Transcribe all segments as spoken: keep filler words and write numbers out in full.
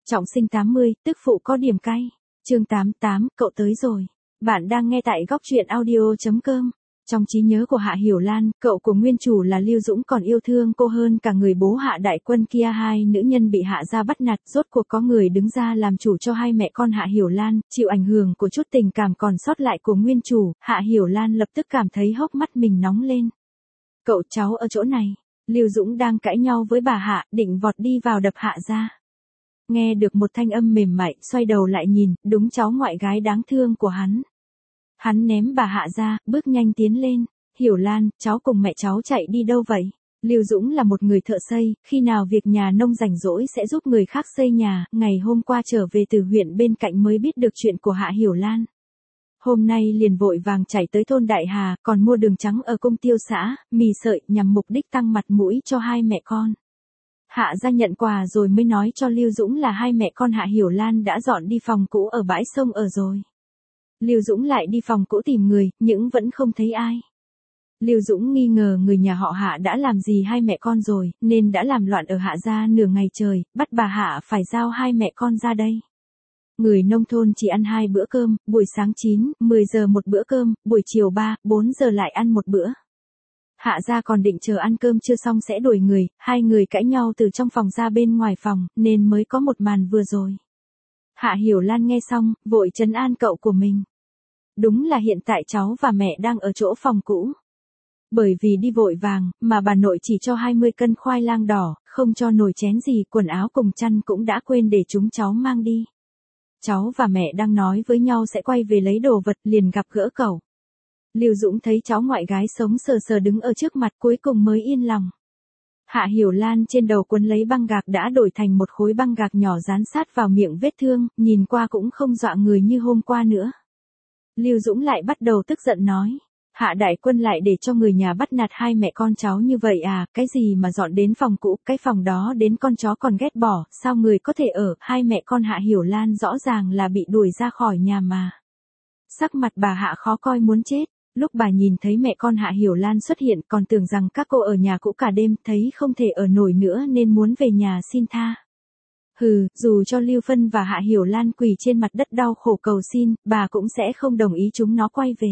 Trọng sinh tám mươi, tức phụ có điểm cay. Chương tám mươi tám, cậu tới rồi. Bạn đang nghe tại góc truyện audio chấm com. Trong trí nhớ của Hạ Hiểu Lan, cậu của nguyên chủ là Lưu Dũng còn yêu thương cô hơn cả người bố Hạ Đại Quân kia. Hai nữ nhân bị Hạ gia bắt nạt, rốt cuộc có người đứng ra làm chủ cho hai mẹ con Hạ Hiểu Lan. Chịu ảnh hưởng của chút tình cảm còn sót lại của nguyên chủ, Hạ Hiểu Lan lập tức cảm thấy hốc mắt mình nóng lên. Cậu cháu ở chỗ này. Lưu Dũng đang cãi nhau với bà Hạ, định vọt đi vào đập Hạ gia. Nghe được một thanh âm mềm mại, xoay đầu lại nhìn, đúng cháu ngoại gái đáng thương của hắn. Hắn ném bà Hạ ra, bước nhanh tiến lên. Hiểu Lan, cháu cùng mẹ cháu chạy đi đâu vậy? Lưu Dũng là một người thợ xây, khi nào việc nhà nông rảnh rỗi sẽ giúp người khác xây nhà. Ngày hôm qua trở về từ huyện bên cạnh mới biết được chuyện của Hạ Hiểu Lan. Hôm nay liền vội vàng chạy tới thôn Đại Hà, còn mua đường trắng ở công tiêu xã, mì sợi nhằm mục đích tăng mặt mũi cho hai mẹ con. Hạ gia nhận quà rồi mới nói cho Lưu Dũng là hai mẹ con Hạ Hiểu Lan đã dọn đi phòng cũ ở bãi sông ở rồi. Lưu Dũng lại đi phòng cũ tìm người, nhưng vẫn không thấy ai. Lưu Dũng nghi ngờ người nhà họ Hạ đã làm gì hai mẹ con rồi, nên đã làm loạn ở Hạ gia nửa ngày trời, bắt bà Hạ phải giao hai mẹ con ra đây. Người nông thôn chỉ ăn hai bữa cơm, buổi sáng chín, mười giờ một bữa cơm, buổi chiều ba, bốn giờ lại ăn một bữa. Hạ gia còn định chờ ăn cơm chưa xong sẽ đuổi người, hai người cãi nhau từ trong phòng ra bên ngoài phòng, nên mới có một màn vừa rồi. Hạ Hiểu Lan nghe xong, vội trấn an cậu của mình. Đúng là hiện tại cháu và mẹ đang ở chỗ phòng cũ. Bởi vì đi vội vàng, mà bà nội chỉ cho hai mươi cân khoai lang đỏ, không cho nồi chén gì, quần áo cùng chăn cũng đã quên để chúng cháu mang đi. Cháu và mẹ đang nói với nhau sẽ quay về lấy đồ vật, liền gặp gỡ cậu. Lưu Dũng thấy cháu ngoại gái sống sờ sờ đứng ở trước mặt, cuối cùng mới yên lòng. Hạ Hiểu Lan trên đầu quấn lấy băng gạc đã đổi thành một khối băng gạc nhỏ dán sát vào miệng vết thương, nhìn qua cũng không dọa người như hôm qua nữa. Lưu Dũng lại bắt đầu tức giận nói, Hạ Đại Quân lại để cho người nhà bắt nạt hai mẹ con cháu như vậy à, cái gì mà dọn đến phòng cũ, cái phòng đó đến con chó còn ghét bỏ, sao người có thể ở, hai mẹ con Hạ Hiểu Lan rõ ràng là bị đuổi ra khỏi nhà mà. Sắc mặt bà Hạ khó coi muốn chết. Lúc bà nhìn thấy mẹ con Hạ Hiểu Lan xuất hiện còn tưởng rằng các cô ở nhà cũ cả đêm, thấy không thể ở nổi nữa nên muốn về nhà xin tha. Hừ, dù cho Lưu Phân và Hạ Hiểu Lan quỳ trên mặt đất đau khổ cầu xin, bà cũng sẽ không đồng ý chúng nó quay về.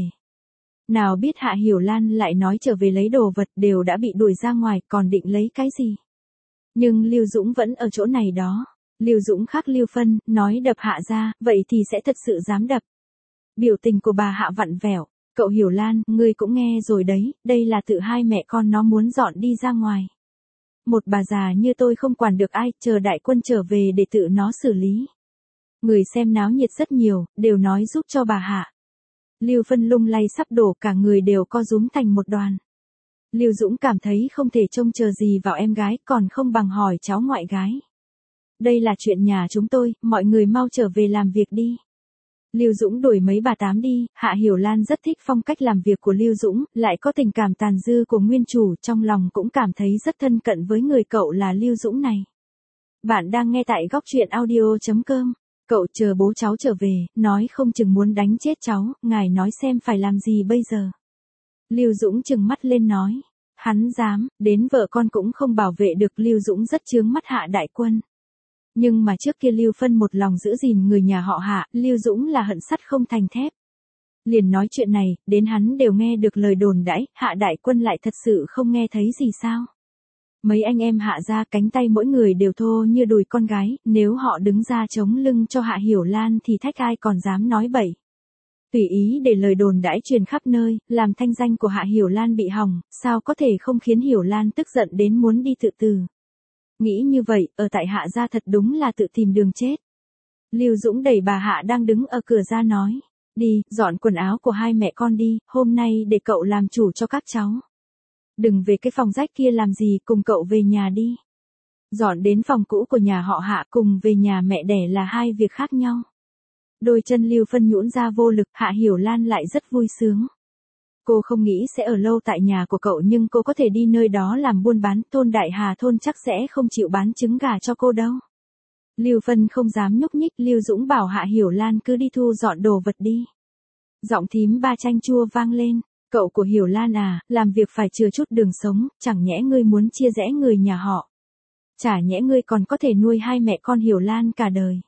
Nào biết Hạ Hiểu Lan lại nói trở về lấy đồ vật, đều đã bị đuổi ra ngoài, còn định lấy cái gì. Nhưng Lưu Dũng vẫn ở chỗ này đó. Lưu Dũng khác Lưu Phân, nói đập Hạ ra, vậy thì sẽ thật sự dám đập. Biểu tình của bà Hạ vặn vẹo. Cậu Hiểu Lan, ngươi cũng nghe rồi đấy, đây là tự hai mẹ con nó muốn dọn đi ra ngoài. Một bà già như tôi không quản được ai, chờ Đại Quân trở về để tự nó xử lý. Người xem náo nhiệt rất nhiều, đều nói giúp cho bà Hạ. Lưu Phân lung lay sắp đổ, cả người đều co rúm thành một đoàn. Lưu Dũng cảm thấy không thể trông chờ gì vào em gái, còn không bằng hỏi cháu ngoại gái. Đây là chuyện nhà chúng tôi, mọi người mau trở về làm việc đi. Lưu Dũng đuổi mấy bà tám đi. Hạ Hiểu Lan rất thích phong cách làm việc của Lưu Dũng, lại có tình cảm tàn dư của nguyên chủ, trong lòng cũng cảm thấy rất thân cận với người cậu là Lưu Dũng này. Bạn đang nghe tại góc truyện audio chấm com. Cậu chờ bố cháu trở về, nói không chừng muốn đánh chết cháu, ngài nói xem phải làm gì bây giờ. Lưu Dũng trừng mắt lên nói, hắn dám, đến vợ con cũng không bảo vệ được. Lưu Dũng rất chướng mắt Hạ Đại Quân. Nhưng mà trước kia Lưu Phân một lòng giữ gìn người nhà họ Hạ, Lưu Dũng là hận sắt không thành thép. Liền nói chuyện này, đến hắn đều nghe được lời đồn đãi, Hạ Đại Quân lại thật sự không nghe thấy gì sao. Mấy anh em Hạ ra cánh tay mỗi người đều thô như đùi con gái, nếu họ đứng ra chống lưng cho Hạ Hiểu Lan thì thách ai còn dám nói bậy. Tùy ý để lời đồn đãi truyền khắp nơi, làm thanh danh của Hạ Hiểu Lan bị hỏng, sao có thể không khiến Hiểu Lan tức giận đến muốn đi tự tử. Nghĩ như vậy, ở tại Hạ gia thật đúng là tự tìm đường chết. Lưu Dũng đẩy bà Hạ đang đứng ở cửa ra nói, đi, dọn quần áo của hai mẹ con đi, hôm nay để cậu làm chủ cho các cháu. Đừng về cái phòng rách kia làm gì, cùng cậu về nhà đi. Dọn đến phòng cũ của nhà họ Hạ cùng về nhà mẹ đẻ là hai việc khác nhau. Đôi chân Lưu Phân nhũn ra vô lực, Hạ Hiểu Lan lại rất vui sướng. Cô không nghĩ sẽ ở lâu tại nhà của cậu, nhưng cô có thể đi nơi đó làm buôn bán, thôn Đại Hà thôn chắc sẽ không chịu bán trứng gà cho cô đâu. Lưu Phân không dám nhúc nhích, Lưu Dũng bảo Hạ Hiểu Lan cứ đi thu dọn đồ vật đi. Giọng thím ba chanh chua vang lên, cậu của Hiểu Lan à, làm việc phải chừa chút đường sống, chẳng nhẽ ngươi muốn chia rẽ người nhà họ. Chả nhẽ ngươi còn có thể nuôi hai mẹ con Hiểu Lan cả đời.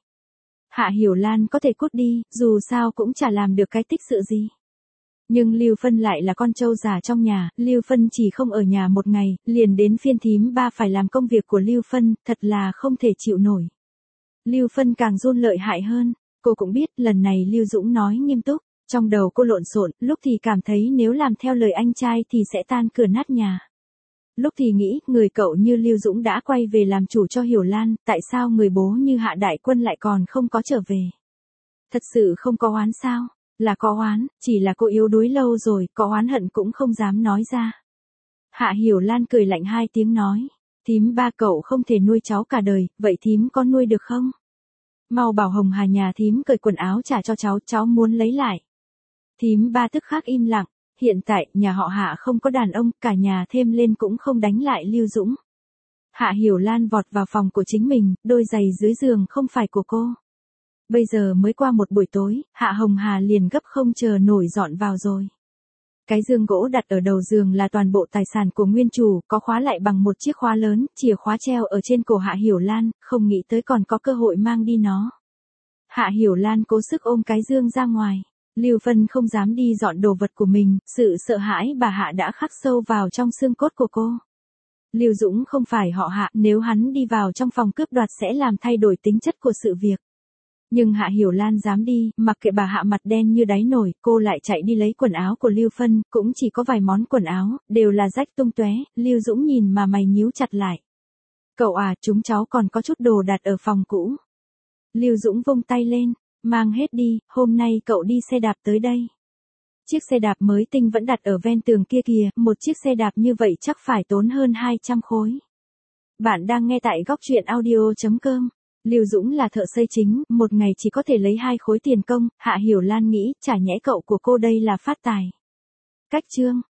Hạ Hiểu Lan có thể cút đi, dù sao cũng chả làm được cái tích sự gì. Nhưng Lưu Phân lại là con trâu già trong nhà, Lưu Phân chỉ không ở nhà một ngày, liền đến phiên thím ba phải làm công việc của Lưu Phân, thật là không thể chịu nổi. Lưu Phân càng run lợi hại hơn, cô cũng biết lần này Lưu Dũng nói nghiêm túc, trong đầu cô lộn xộn, lúc thì cảm thấy nếu làm theo lời anh trai thì sẽ tan cửa nát nhà. Lúc thì nghĩ, người cậu như Lưu Dũng đã quay về làm chủ cho Hiểu Lan, tại sao người bố như Hạ Đại Quân lại còn không có trở về? Thật sự không có oán sao? Là có oán, chỉ là cô yếu đuối lâu rồi, có oán hận cũng không dám nói ra. Hạ Hiểu Lan cười lạnh hai tiếng nói, thím ba cậu không thể nuôi cháu cả đời, vậy thím có nuôi được không? Mau bảo Hồng Hà nhà thím cởi quần áo trả cho cháu, cháu muốn lấy lại. Thím ba tức khắc im lặng, hiện tại nhà họ Hạ không có đàn ông, cả nhà thêm lên cũng không đánh lại Lưu Dũng. Hạ Hiểu Lan vọt vào phòng của chính mình, đôi giày dưới giường không phải của cô. Bây giờ mới qua một buổi tối, Hạ Hồng Hà liền gấp không chờ nổi dọn vào rồi. Cái giường gỗ đặt ở đầu giường là toàn bộ tài sản của nguyên chủ, có khóa lại bằng một chiếc khóa lớn, chìa khóa treo ở trên cổ Hạ Hiểu Lan, không nghĩ tới còn có cơ hội mang đi nó. Hạ Hiểu Lan cố sức ôm cái giường ra ngoài. Lưu Phân không dám đi dọn đồ vật của mình, sự sợ hãi bà Hạ đã khắc sâu vào trong xương cốt của cô. Lưu Dũng không phải họ Hạ, nếu hắn đi vào trong phòng cướp đoạt sẽ làm thay đổi tính chất của sự việc. Nhưng Hạ Hiểu Lan dám đi, mặc kệ bà Hạ mặt đen như đáy nổi, cô lại chạy đi lấy quần áo của Lưu Phân, cũng chỉ có vài món quần áo, đều là rách tung tóe. Lưu Dũng nhìn mà mày nhíu chặt lại. Cậu à, chúng cháu còn có chút đồ đặt ở phòng cũ. Lưu Dũng vung tay lên, mang hết đi, hôm nay cậu đi xe đạp tới đây. Chiếc xe đạp mới tinh vẫn đặt ở ven tường kia kìa, một chiếc xe đạp như vậy chắc phải tốn hơn hai trăm khối. Bạn đang nghe tại góc truyện audio chấm com. Lưu Dũng là thợ xây chính, một ngày chỉ có thể lấy hai khối tiền công, Hạ Hiểu Lan nghĩ, chả nhẽ cậu của cô đây là phát tài. Cách chương